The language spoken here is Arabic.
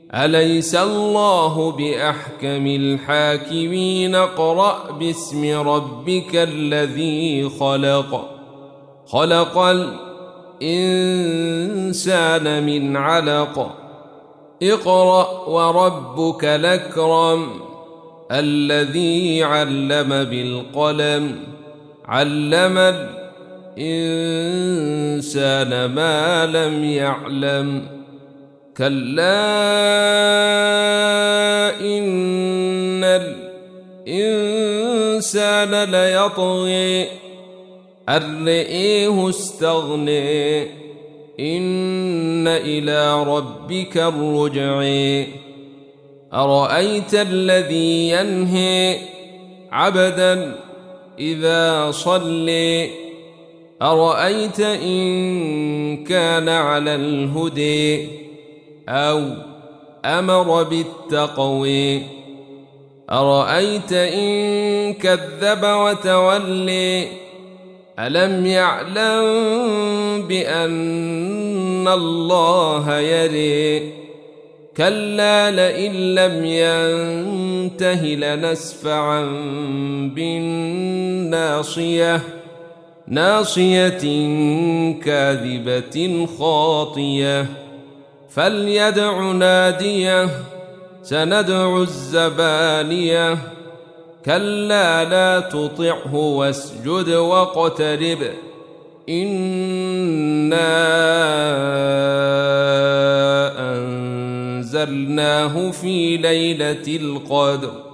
أليس الله بأحكم الحاكمين اقرأ باسم ربك الذي خلق الإنسان من علق اقرأ وربك الأكرم الذي علم بالقلم علم الإنسان ما لم يعلم كلا إن الإنسان ليطغي أن رآه استغنى إن إلى ربك الرجع أرأيت الذي ينهي عبدا إذا صلى أرأيت إن كان على الهدى أو أمر بالتقوى أرأيت إن كذب وتولى ألم يعلم بأن الله يرى كلا لئن لم ينته لنسفعا بالناصية ناصية كاذبة خاطية فليدع ناديه سندع الزبانية كلا لا تطعه واسجد واقترب إنا أنزلناه في ليلة القدر